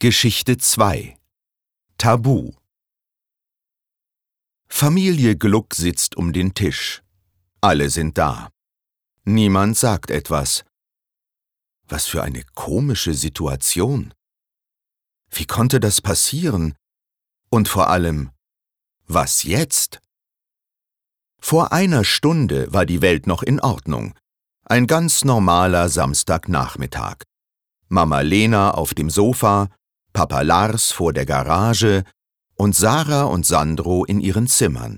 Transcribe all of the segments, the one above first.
Geschichte 2 Tabu. Familie Gluck sitzt um den Tisch. Alle sind da. Niemand sagt etwas. Was für eine komische Situation. Wie konnte das passieren? Und vor allem, was jetzt? Vor einer Stunde war die Welt noch in Ordnung. Ein ganz normaler Samstagnachmittag. Mama Lena auf dem Sofa, Papa Lars vor der Garage und Sarah und Sandro in ihren Zimmern.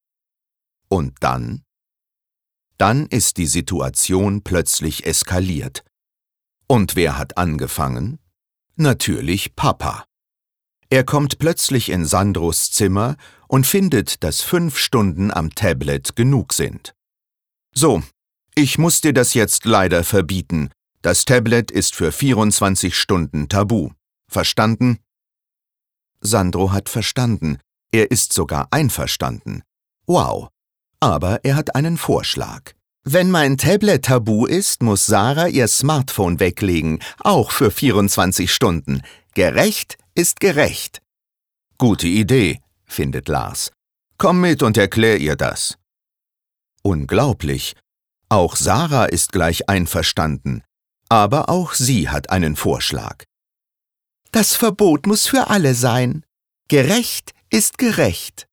Und dann? Dann ist die Situation plötzlich eskaliert. Und wer hat angefangen? Natürlich Papa. Er kommt plötzlich in Sandros Zimmer und findet, dass 5 Stunden am Tablet genug sind. So, ich muss dir das jetzt leider verbieten. Das Tablet ist für 24 Stunden tabu. Verstanden? Sandro hat verstanden. Er ist sogar einverstanden. Wow. Aber er hat einen Vorschlag. Wenn mein Tablet tabu ist, muss Sarah ihr Smartphone weglegen, auch für 24 Stunden. Gerecht ist gerecht. Gute Idee, findet Lars. Komm mit und erklär ihr das. Unglaublich. Auch Sarah ist gleich einverstanden. Aber auch sie hat einen Vorschlag. Das Verbot muss für alle sein. Gerecht ist gerecht.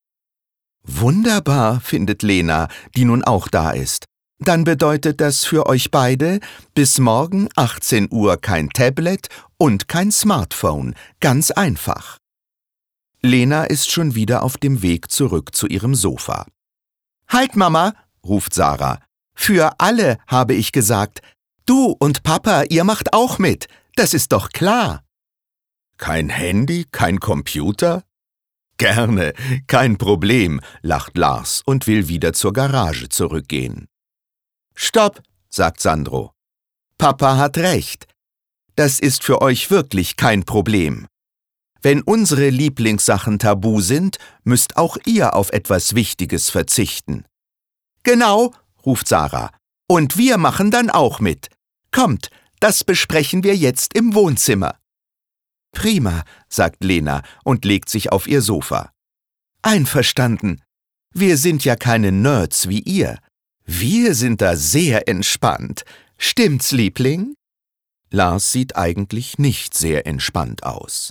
Wunderbar, findet Lena, die nun auch da ist. Dann bedeutet das für euch beide bis morgen 18 Uhr kein Tablet und kein Smartphone. Ganz einfach. Lena ist schon wieder auf dem Weg zurück zu ihrem Sofa. Halt, Mama, ruft Sarah. Für alle, habe ich gesagt. Du und Papa, ihr macht auch mit. Das ist doch klar. Kein Handy, kein Computer? Gerne, kein Problem, lacht Lars und will wieder zur Garage zurückgehen. Stopp, sagt Sandro. Papa hat recht. Das ist für euch wirklich kein Problem. Wenn unsere Lieblingssachen tabu sind, müsst auch ihr auf etwas Wichtiges verzichten. Genau, ruft Sarah. Und wir machen dann auch mit. Kommt, das besprechen wir jetzt im Wohnzimmer. Prima, sagt Lena und legt sich auf ihr Sofa. Einverstanden. Wir sind ja keine Nerds wie ihr. Wir sind da sehr entspannt. Stimmt's, Liebling? Lars sieht eigentlich nicht sehr entspannt aus.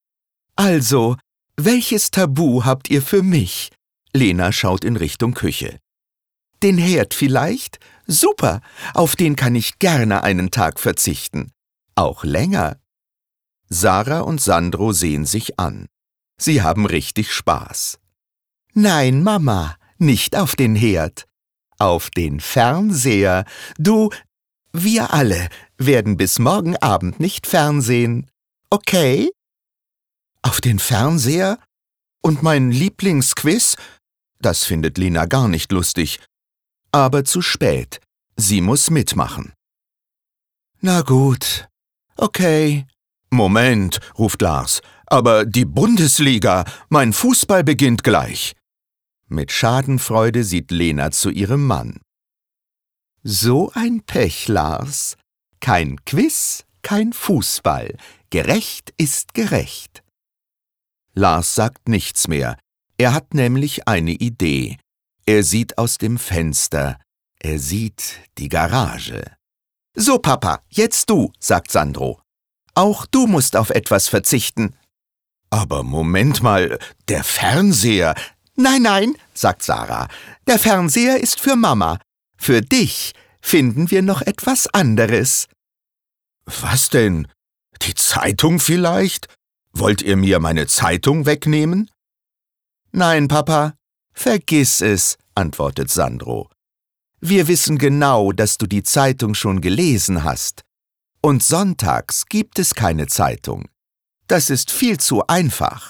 Also, welches Tabu habt ihr für mich? Lena schaut in Richtung Küche. Den Herd vielleicht? Super, auf den kann ich gerne einen Tag verzichten. Auch länger. Sarah und Sandro sehen sich an. Sie haben richtig Spaß. Nein, Mama, nicht auf den Herd. Auf den Fernseher. Du, wir alle werden bis morgen Abend nicht fernsehen. Okay? Auf den Fernseher? Und mein Lieblingsquiz? Das findet Lena gar nicht lustig. Aber zu spät. Sie muss mitmachen. Na gut. Okay. Moment, ruft Lars. Aber die Bundesliga, mein Fußball beginnt gleich. Mit Schadenfreude sieht Lena zu ihrem Mann. So ein Pech, Lars. Kein Quiz, kein Fußball. Gerecht ist gerecht. Lars sagt nichts mehr. Er hat nämlich eine Idee. Er sieht aus dem Fenster. Er sieht die Garage. So, Papa, jetzt du, sagt Sandro. Auch du musst auf etwas verzichten. Aber Moment mal, der Fernseher. Nein, sagt Sarah. Der Fernseher ist für Mama. Für dich finden wir noch etwas anderes. Was denn? Die Zeitung vielleicht? Wollt ihr mir meine Zeitung wegnehmen? Nein, Papa, vergiss es, antwortet Sandro. Wir wissen genau, dass du die Zeitung schon gelesen hast. Und sonntags gibt es keine Zeitung. Das ist viel zu einfach.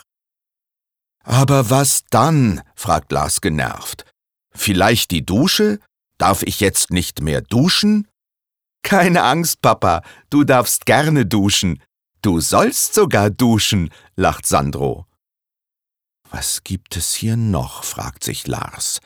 Aber was dann? Fragt Lars genervt. Vielleicht die Dusche? Darf ich jetzt nicht mehr duschen? Keine Angst, Papa, du darfst gerne duschen. Du sollst sogar duschen, lacht Sandro. Was gibt es hier noch? Fragt sich Lars.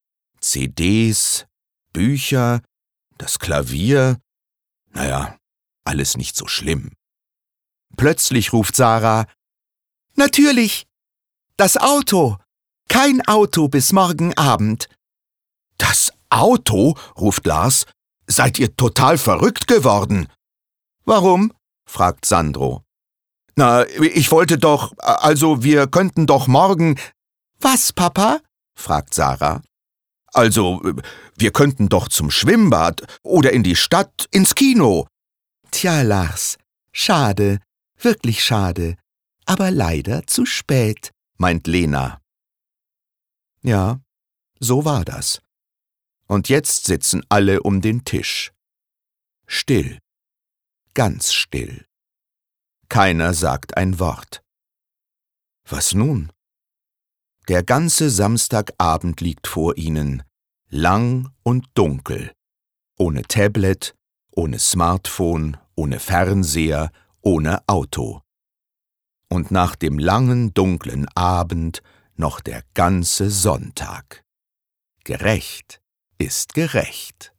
CDs, Bücher, das Klavier. Naja, alles nicht so schlimm. Plötzlich ruft Sarah: »Natürlich! Das Auto! Kein Auto bis morgen Abend!« »Das Auto?« ruft Lars. »Seid ihr total verrückt geworden?« »Warum?« fragt Sandro. »Na, ich wollte doch, also wir könnten doch morgen.« »Was, Papa?« fragt Sarah. »Also, wir könnten doch zum Schwimmbad oder in die Stadt, ins Kino.« »Tja, Lars, schade, wirklich schade, aber leider zu spät«, meint Lena. Ja, so war das. Und jetzt sitzen alle um den Tisch. Still, ganz still. Keiner sagt ein Wort. Was nun? Der ganze Samstagabend liegt vor ihnen, lang und dunkel, ohne Tablet, ohne Smartphone, ohne Fernseher, ohne Auto. Und nach dem langen, dunklen Abend noch der ganze Sonntag. Gerecht ist gerecht.